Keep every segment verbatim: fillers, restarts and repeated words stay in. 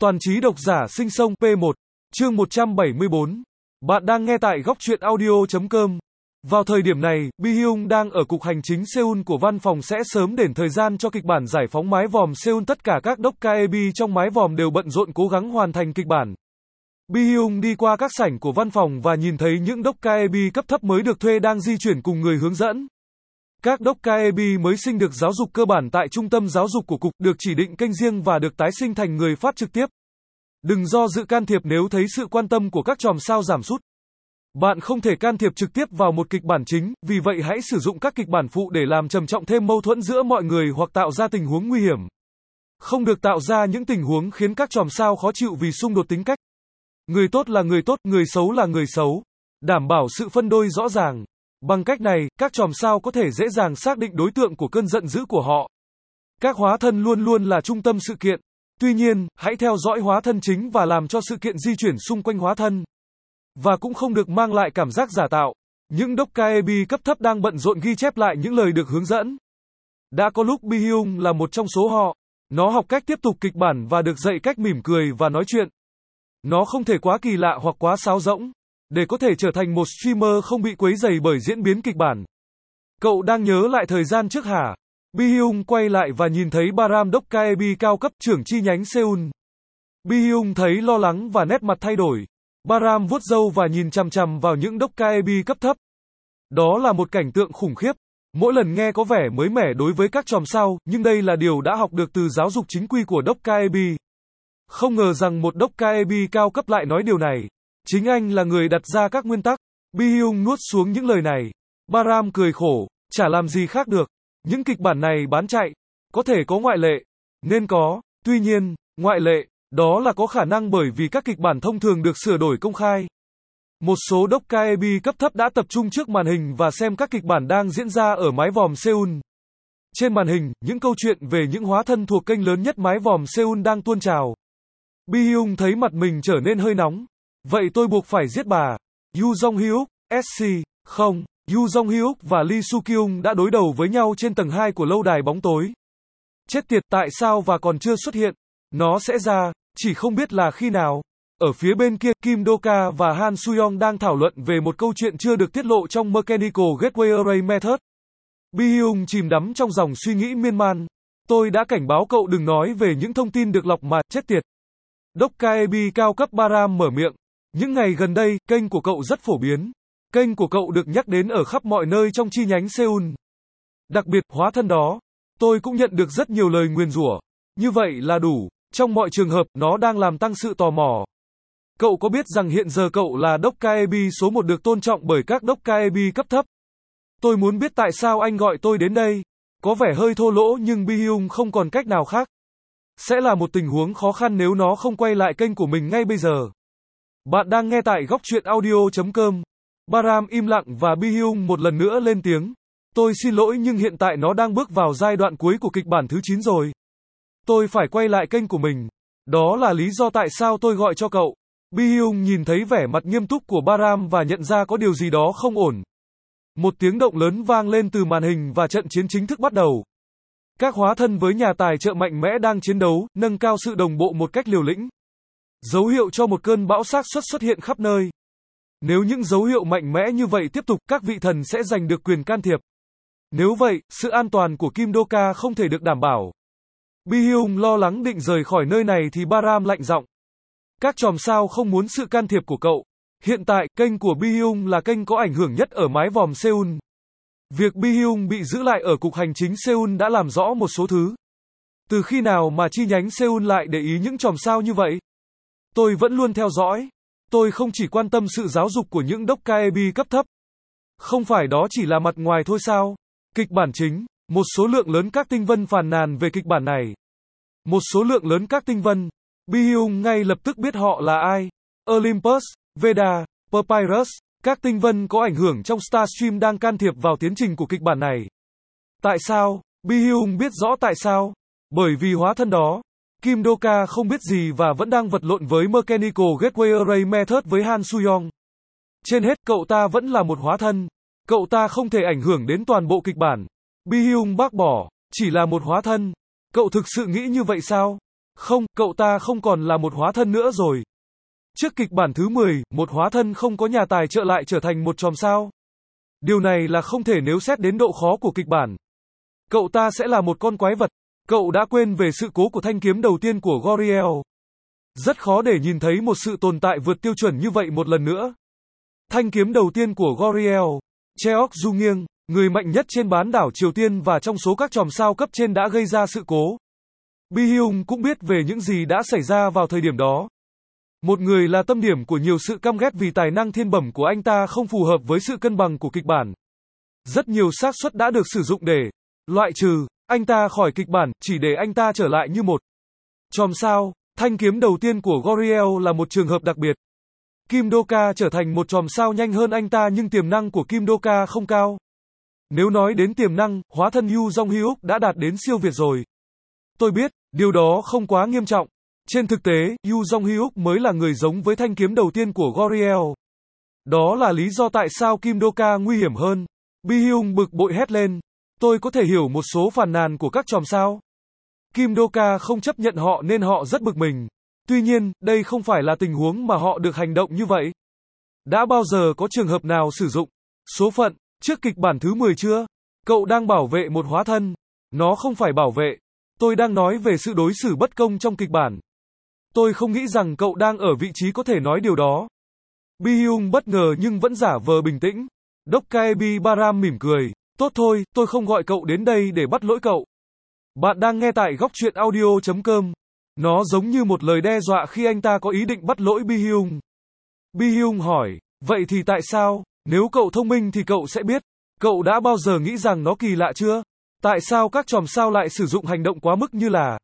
Toàn trí độc giả sinh sông P một, chương một trăm bảy mươi bốn. Bạn đang nghe tại góc truyện audio chấm com. Vào thời điểm này, Bi Hyung đang ở cục hành chính Seoul của văn phòng sẽ sớm đền thời gian cho kịch bản giải phóng mái vòm Seoul. Tất cả các dokkaebi trong mái vòm đều bận rộn cố gắng hoàn thành kịch bản. Bi Hyung đi qua các sảnh của văn phòng và nhìn thấy những dokkaebi cấp thấp mới được thuê đang di chuyển cùng người hướng dẫn. Các dokkaebi mới sinh được giáo dục cơ bản tại trung tâm giáo dục của cục, được chỉ định kênh riêng và được tái sinh thành người phát trực tiếp. Đừng do dự can thiệp nếu thấy sự quan tâm của các chòm sao giảm sút. Bạn không thể can thiệp trực tiếp vào một kịch bản chính, vì vậy hãy sử dụng các kịch bản phụ để làm trầm trọng thêm mâu thuẫn giữa mọi người hoặc tạo ra tình huống nguy hiểm. Không được tạo ra những tình huống khiến các chòm sao khó chịu vì xung đột tính cách. Người tốt là người tốt, người xấu là người xấu. Đảm bảo sự phân đôi rõ ràng. Bằng cách này, các chòm sao có thể dễ dàng xác định đối tượng của cơn giận dữ của họ. Các hóa thân luôn luôn là trung tâm sự kiện. Tuy nhiên, hãy theo dõi hóa thân chính và làm cho sự kiện di chuyển xung quanh hóa thân. Và cũng không được mang lại cảm giác giả tạo. Những dokkaebi cấp thấp đang bận rộn ghi chép lại những lời được hướng dẫn. Đã có lúc Bi Hyung là một trong số họ. Nó học cách tiếp tục kịch bản và được dạy cách mỉm cười và nói chuyện. Nó không thể quá kỳ lạ hoặc quá sáo rỗng, để có thể trở thành một streamer không bị quấy rầy bởi diễn biến kịch bản. Cậu đang nhớ lại thời gian trước hả? Bi Hyung quay lại và nhìn thấy Baram dokkaebi cao cấp, trưởng chi nhánh Seoul. Bi Hyung thấy lo lắng và nét mặt thay đổi. Baram vuốt râu và nhìn chằm chằm vào những dokkaebi cấp thấp. Đó là một cảnh tượng khủng khiếp. Mỗi lần nghe có vẻ mới mẻ đối với các chòm sao, nhưng đây là điều đã học được từ giáo dục chính quy của dokkaebi. Không ngờ rằng một dokkaebi cao cấp lại nói điều này. Chính anh là người đặt ra các nguyên tắc. Bi Hyung nuốt xuống những lời này. Baram cười khổ, chả làm gì khác được. Những kịch bản này bán chạy. Có thể có ngoại lệ. Nên có. Tuy nhiên, ngoại lệ, đó là có khả năng bởi vì các kịch bản thông thường được sửa đổi công khai. Một số dokkaebi cấp thấp đã tập trung trước màn hình và xem các kịch bản đang diễn ra ở mái vòm Seoul. Trên màn hình, những câu chuyện về những hóa thân thuộc kênh lớn nhất mái vòm Seoul đang tuôn trào. Bi Hyung thấy mặt mình trở nên hơi nóng. Vậy tôi buộc phải giết bà. Yoo Jong-hyuk, ét xê, không. Yoo Jong-hyuk và Lee Soo-kyung đã đối đầu với nhau trên tầng hai của lâu đài bóng tối. Chết tiệt, tại sao và còn chưa xuất hiện? Nó sẽ ra, chỉ không biết là khi nào. Ở phía bên kia, Kim Do-ka và Han Soo-young đang thảo luận về một câu chuyện chưa được tiết lộ trong Mechanical Gateway Array Method. Bi Hyung chìm đắm trong dòng suy nghĩ miên man. Tôi đã cảnh báo cậu đừng nói về những thông tin được lọc mà, chết tiệt. Dokkaebi cao cấp Baram mở miệng. Những ngày gần đây, kênh của cậu rất phổ biến. Kênh của cậu được nhắc đến ở khắp mọi nơi trong chi nhánh Seoul. Đặc biệt, hóa thân đó. Tôi cũng nhận được rất nhiều lời nguyền rủa. Như vậy là đủ. Trong mọi trường hợp, nó đang làm tăng sự tò mò. Cậu có biết rằng hiện giờ cậu là dokkaebi số một được tôn trọng bởi các dokkaebi cấp thấp? Tôi muốn biết tại sao anh gọi tôi đến đây. Có vẻ hơi thô lỗ nhưng Bi Hyung không còn cách nào khác. Sẽ là một tình huống khó khăn nếu nó không quay lại kênh của mình ngay bây giờ. Bạn đang nghe tại góc truyện audio chấm com. Baram im lặng và Bi Hyung một lần nữa lên tiếng. Tôi xin lỗi nhưng hiện tại nó đang bước vào giai đoạn cuối của kịch bản thứ chín rồi. Tôi phải quay lại kênh của mình. Đó là lý do tại sao tôi gọi cho cậu. Bi Hyung nhìn thấy vẻ mặt nghiêm túc của Baram và nhận ra có điều gì đó không ổn. Một tiếng động lớn vang lên từ màn hình và trận chiến chính thức bắt đầu. Các hóa thân với nhà tài trợ mạnh mẽ đang chiến đấu, nâng cao sự đồng bộ một cách liều lĩnh. Dấu hiệu cho một cơn bão xác suất xuất hiện khắp nơi. Nếu những dấu hiệu mạnh mẽ như vậy tiếp tục, các vị thần sẽ giành được quyền can thiệp. Nếu vậy, sự an toàn của Kim Do-ka không thể được đảm bảo. Bi Hyung lo lắng định rời khỏi nơi này thì Baram lạnh giọng. Các chòm sao không muốn sự can thiệp của cậu. Hiện tại, kênh của Bi Hyung là kênh có ảnh hưởng nhất ở mái vòm Seoul. Việc Bi Hyung bị giữ lại ở cục hành chính Seoul đã làm rõ một số thứ. Từ khi nào mà chi nhánh Seoul lại để ý những chòm sao như vậy? Tôi vẫn luôn theo dõi. Tôi không chỉ quan tâm sự giáo dục của những dokkaebi cấp thấp. Không phải đó chỉ là mặt ngoài thôi sao? Kịch bản chính. Một số lượng lớn các tinh vân phàn nàn về kịch bản này. Một số lượng lớn các tinh vân. Bi Hyung ngay lập tức biết họ là ai. Olympus, Veda, Papyrus. Các tinh vân có ảnh hưởng trong Starstream đang can thiệp vào tiến trình của kịch bản này. Tại sao? Bi Hyung biết rõ tại sao. Bởi vì hóa thân đó. Kim Do-ka không biết gì và vẫn đang vật lộn với Mechanical Gateway Array Method với Han Soo-young. Trên hết, cậu ta vẫn là một hóa thân. Cậu ta không thể ảnh hưởng đến toàn bộ kịch bản. Bi Hyung bác bỏ. Chỉ là một hóa thân. Cậu thực sự nghĩ như vậy sao? Không, cậu ta không còn là một hóa thân nữa rồi. Trước kịch bản thứ mười, một hóa thân không có nhà tài trợ lại trở thành một chòm sao. Điều này là không thể nếu xét đến độ khó của kịch bản. Cậu ta sẽ là một con quái vật. Cậu đã quên về sự cố của thanh kiếm đầu tiên của Goriel. Rất khó để nhìn thấy một sự tồn tại vượt tiêu chuẩn như vậy một lần nữa. Thanh kiếm đầu tiên của Goriel, Cheok Du Nghiêng, người mạnh nhất trên bán đảo Triều Tiên và trong số các chòm sao cấp trên đã gây ra sự cố. Bi Hyung cũng biết về những gì đã xảy ra vào thời điểm đó. Một người là tâm điểm của nhiều sự căm ghét vì tài năng thiên bẩm của anh ta không phù hợp với sự cân bằng của kịch bản. Rất nhiều xác suất đã được sử dụng để loại trừ anh ta khỏi kịch bản, chỉ để anh ta trở lại như một chòm sao. Thanh kiếm đầu tiên của Goriel là một trường hợp đặc biệt. Kim Do-ka trở thành một chòm sao nhanh hơn anh ta nhưng tiềm năng của Kim Do-ka không cao. Nếu nói đến tiềm năng, hóa thân Yoo Jong-hyuk đã đạt đến siêu việt rồi. Tôi biết, điều đó không quá nghiêm trọng. Trên thực tế, Yoo Jong-hyuk mới là người giống với thanh kiếm đầu tiên của Goriel. Đó là lý do tại sao Kim Do-ka nguy hiểm hơn. Bi Hyung bực bội hét lên. Tôi có thể hiểu một số phàn nàn của các chòm sao. Kim Do-ka không chấp nhận họ nên họ rất bực mình. Tuy nhiên, đây không phải là tình huống mà họ được hành động như vậy. Đã bao giờ có trường hợp nào sử dụng số phận trước kịch bản thứ mười chưa? Cậu đang bảo vệ một hóa thân. Nó không phải bảo vệ. Tôi đang nói về sự đối xử bất công trong kịch bản. Tôi không nghĩ rằng cậu đang ở vị trí có thể nói điều đó. Bi Hyung bất ngờ nhưng vẫn giả vờ bình tĩnh. Dokkaebi Baram mỉm cười. Tốt thôi, tôi không gọi cậu đến đây để bắt lỗi cậu. Bạn đang nghe tại góc truyện audio chấm com. Nó giống như một lời đe dọa khi anh ta có ý định bắt lỗi Bi Hyung. Bi Hyung hỏi, vậy thì tại sao? Nếu cậu thông minh thì cậu sẽ biết. Cậu đã bao giờ nghĩ rằng nó kỳ lạ chưa? Tại sao các chòm sao lại sử dụng hành động quá mức như là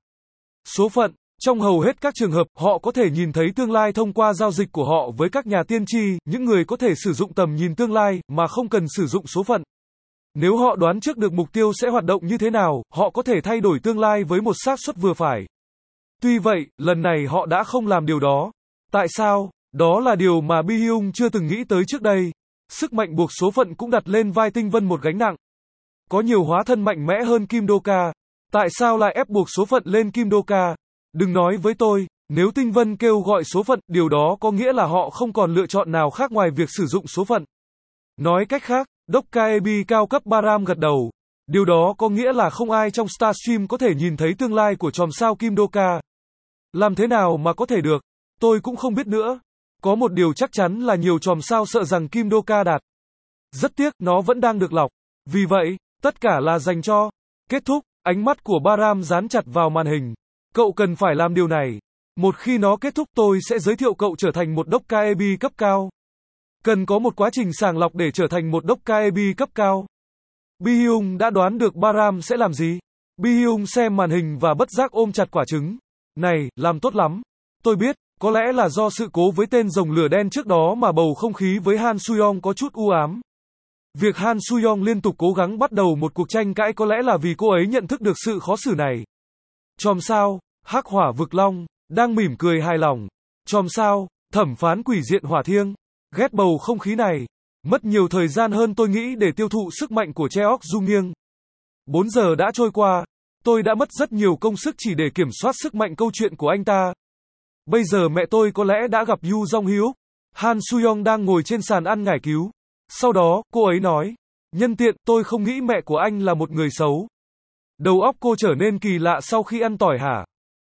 số phận? Trong hầu hết các trường hợp, họ có thể nhìn thấy tương lai thông qua giao dịch của họ với các nhà tiên tri, những người có thể sử dụng tầm nhìn tương lai mà không cần sử dụng số phận. Nếu họ đoán trước được mục tiêu sẽ hoạt động như thế nào, họ có thể thay đổi tương lai với một xác suất vừa phải. Tuy vậy, lần này họ đã không làm điều đó. Tại sao? Đó là điều mà Bi Hyung chưa từng nghĩ tới trước đây. Sức mạnh buộc số phận cũng đặt lên vai Tinh Vân một gánh nặng. Có nhiều hóa thân mạnh mẽ hơn Kim Do-ka. Tại sao lại ép buộc số phận lên Kim Do-ka? Đừng nói với tôi, nếu Tinh Vân kêu gọi số phận, điều đó có nghĩa là họ không còn lựa chọn nào khác ngoài việc sử dụng số phận. Nói cách khác, Dokkaebi cao cấp Baram gật đầu. Điều đó có nghĩa là không ai trong Starstream có thể nhìn thấy tương lai của chòm sao Kim Do-ka. Làm thế nào mà có thể được? Tôi cũng không biết nữa. Có một điều chắc chắn là nhiều chòm sao sợ rằng Kim Do-ka đạt. Rất tiếc, nó vẫn đang được lọc. Vì vậy, tất cả là dành cho. Kết thúc, ánh mắt của Baram dán chặt vào màn hình. Cậu cần phải làm điều này. Một khi nó kết thúc tôi sẽ giới thiệu cậu trở thành một Dokkaebi cấp cao. Cần có một quá trình sàng lọc để trở thành một Dokkaebi cấp cao. Bi Hyung đã đoán được Baram sẽ làm gì. Bi Hyung xem màn hình và bất giác ôm chặt quả trứng. Này, làm tốt lắm. Tôi biết, có lẽ là do sự cố với tên rồng lửa đen trước đó mà bầu không khí với Han Suyong có chút u ám. Việc Han Suyong liên tục cố gắng bắt đầu một cuộc tranh cãi có lẽ là vì cô ấy nhận thức được sự khó xử này. Chòm sao, Hắc Hỏa Vực Long, đang mỉm cười hài lòng. Chòm sao, Thẩm phán Quỷ Diện Hỏa Thiêng, ghét bầu không khí này. Mất nhiều thời gian hơn tôi nghĩ để tiêu thụ sức mạnh của Cheok Du Nghiêng. bốn giờ đã trôi qua. Tôi đã mất rất nhiều công sức chỉ để kiểm soát sức mạnh câu chuyện của anh ta. Bây giờ mẹ tôi có lẽ đã gặp Yoo Jong-hyuk. Han Suyong đang ngồi trên sàn ăn ngải cứu. Sau đó, cô ấy nói. Nhân tiện, tôi không nghĩ mẹ của anh là một người xấu. Đầu óc cô trở nên kỳ lạ sau khi ăn tỏi hả?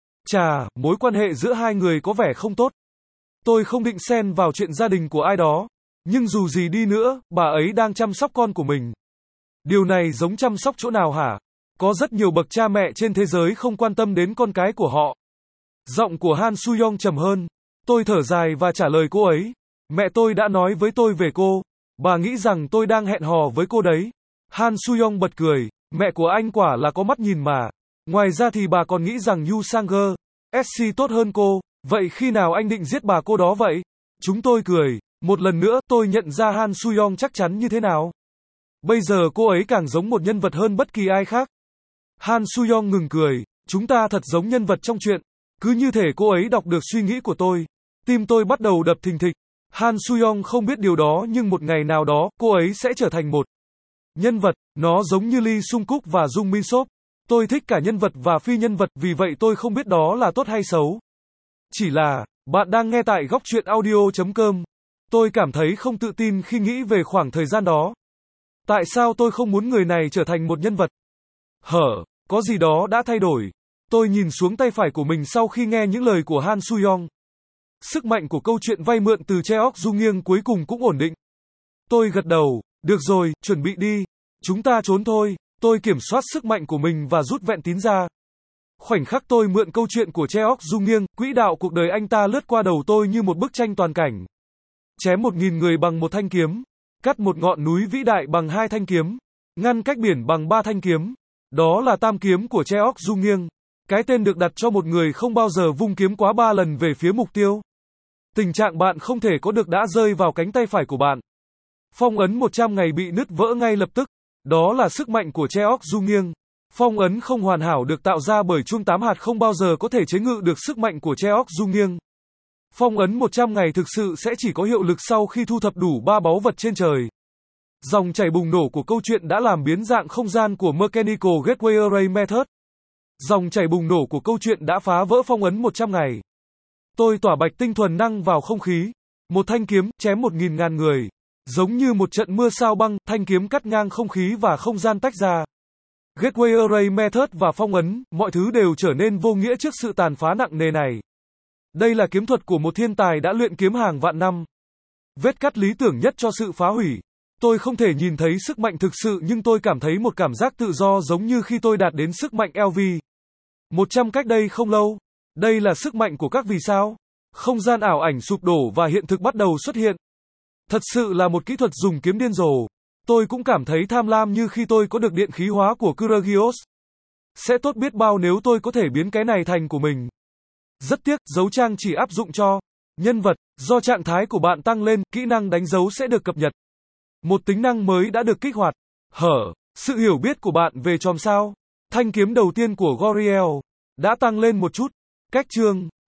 Chà, mối quan hệ giữa hai người có vẻ không tốt. Tôi không định xen vào chuyện gia đình của ai đó. Nhưng dù gì đi nữa, bà ấy đang chăm sóc con của mình. Điều này giống chăm sóc chỗ nào hả? Có rất nhiều bậc cha mẹ trên thế giới không quan tâm đến con cái của họ. Giọng của Han Suyong trầm hơn. Tôi thở dài và trả lời cô ấy. Mẹ tôi đã nói với tôi về cô. Bà nghĩ rằng tôi đang hẹn hò với cô đấy. Han Suyong bật cười. Mẹ của anh quả là có mắt nhìn mà. Ngoài ra thì bà còn nghĩ rằng Yu Sang-ger, ét xê tốt hơn cô. Vậy khi nào anh định giết bà cô đó vậy? Chúng tôi cười. Một lần nữa tôi nhận ra Han Suyong chắc chắn như thế nào. Bây giờ cô ấy càng giống một nhân vật hơn bất kỳ ai khác. Han Suyong ngừng cười. Chúng ta thật giống nhân vật trong chuyện. Cứ như thể cô ấy đọc được suy nghĩ của tôi. Tim tôi bắt đầu đập thình thịch. Han Suyong không biết điều đó nhưng một ngày nào đó, cô ấy sẽ trở thành một nhân vật. Nó giống như Lee Sung Kuk và Jung Min Sop. Tôi thích cả nhân vật và phi nhân vật, vì vậy tôi không biết đó là tốt hay xấu. Chỉ là, bạn đang nghe tại góc truyện audio chấm com. Tôi cảm thấy không tự tin khi nghĩ về khoảng thời gian đó. Tại sao tôi không muốn người này trở thành một nhân vật? Hở, có gì đó đã thay đổi. Tôi nhìn xuống tay phải của mình sau khi nghe những lời của Han Soo-young. Sức mạnh của câu chuyện vay mượn từ Cheok Du Nghiêng cuối cùng cũng ổn định. Tôi gật đầu, được rồi, chuẩn bị đi. Chúng ta trốn thôi. Tôi kiểm soát sức mạnh của mình và rút vẹn tín ra. Khoảnh khắc tôi mượn câu chuyện của Cheok Du Nghiêng, quỹ đạo cuộc đời anh ta lướt qua đầu tôi như một bức tranh toàn cảnh. Chém một nghìn người bằng một thanh kiếm. Cắt một ngọn núi vĩ đại bằng hai thanh kiếm. Ngăn cách biển bằng ba thanh kiếm. Đó là tam kiếm của Cheok Du Nghiêng. Cái tên được đặt cho một người không bao giờ vung kiếm quá ba lần về phía mục tiêu. Tình trạng bạn không thể có được đã rơi vào cánh tay phải của bạn. Phong ấn một trăm ngày bị nứt vỡ ngay lập tức. Đó là sức mạnh của Cheok Du Nghiêng. Phong ấn không hoàn hảo được tạo ra bởi chuông tám hạt không bao giờ có thể chế ngự được sức mạnh của Cheok Du Nghiêng. Phong ấn một trăm ngày thực sự sẽ chỉ có hiệu lực sau khi thu thập đủ ba báu vật trên trời. Dòng chảy bùng nổ của câu chuyện đã làm biến dạng không gian của Mechanical Gateway Array Method. Dòng chảy bùng nổ của câu chuyện đã phá vỡ phong ấn một trăm ngày. Tôi tỏa bạch tinh thuần năng vào không khí. Một thanh kiếm, chém một nghìn ngàn người. Giống như một trận mưa sao băng, thanh kiếm cắt ngang không khí và không gian tách ra. Gateway Array Method và phong ấn, mọi thứ đều trở nên vô nghĩa trước sự tàn phá nặng nề này. Đây là kiếm thuật của một thiên tài đã luyện kiếm hàng vạn năm. Vết cắt lý tưởng nhất cho sự phá hủy. Tôi không thể nhìn thấy sức mạnh thực sự nhưng tôi cảm thấy một cảm giác tự do giống như khi tôi đạt đến sức mạnh L V. một trăm cách đây không lâu. Đây là sức mạnh của các vì sao. Không gian ảo ảnh sụp đổ và hiện thực bắt đầu xuất hiện. Thật sự là một kỹ thuật dùng kiếm điên rồ. Tôi cũng cảm thấy tham lam như khi tôi có được điện khí hóa của Kuragios. Sẽ tốt biết bao nếu tôi có thể biến cái này thành của mình. Rất tiếc, dấu trang chỉ áp dụng cho nhân vật. Do trạng thái của bạn tăng lên, kỹ năng đánh dấu sẽ được cập nhật. Một tính năng mới đã được kích hoạt. Hở, sự hiểu biết của bạn về chòm sao. Thanh kiếm đầu tiên của Goriel đã tăng lên một chút. Cách chương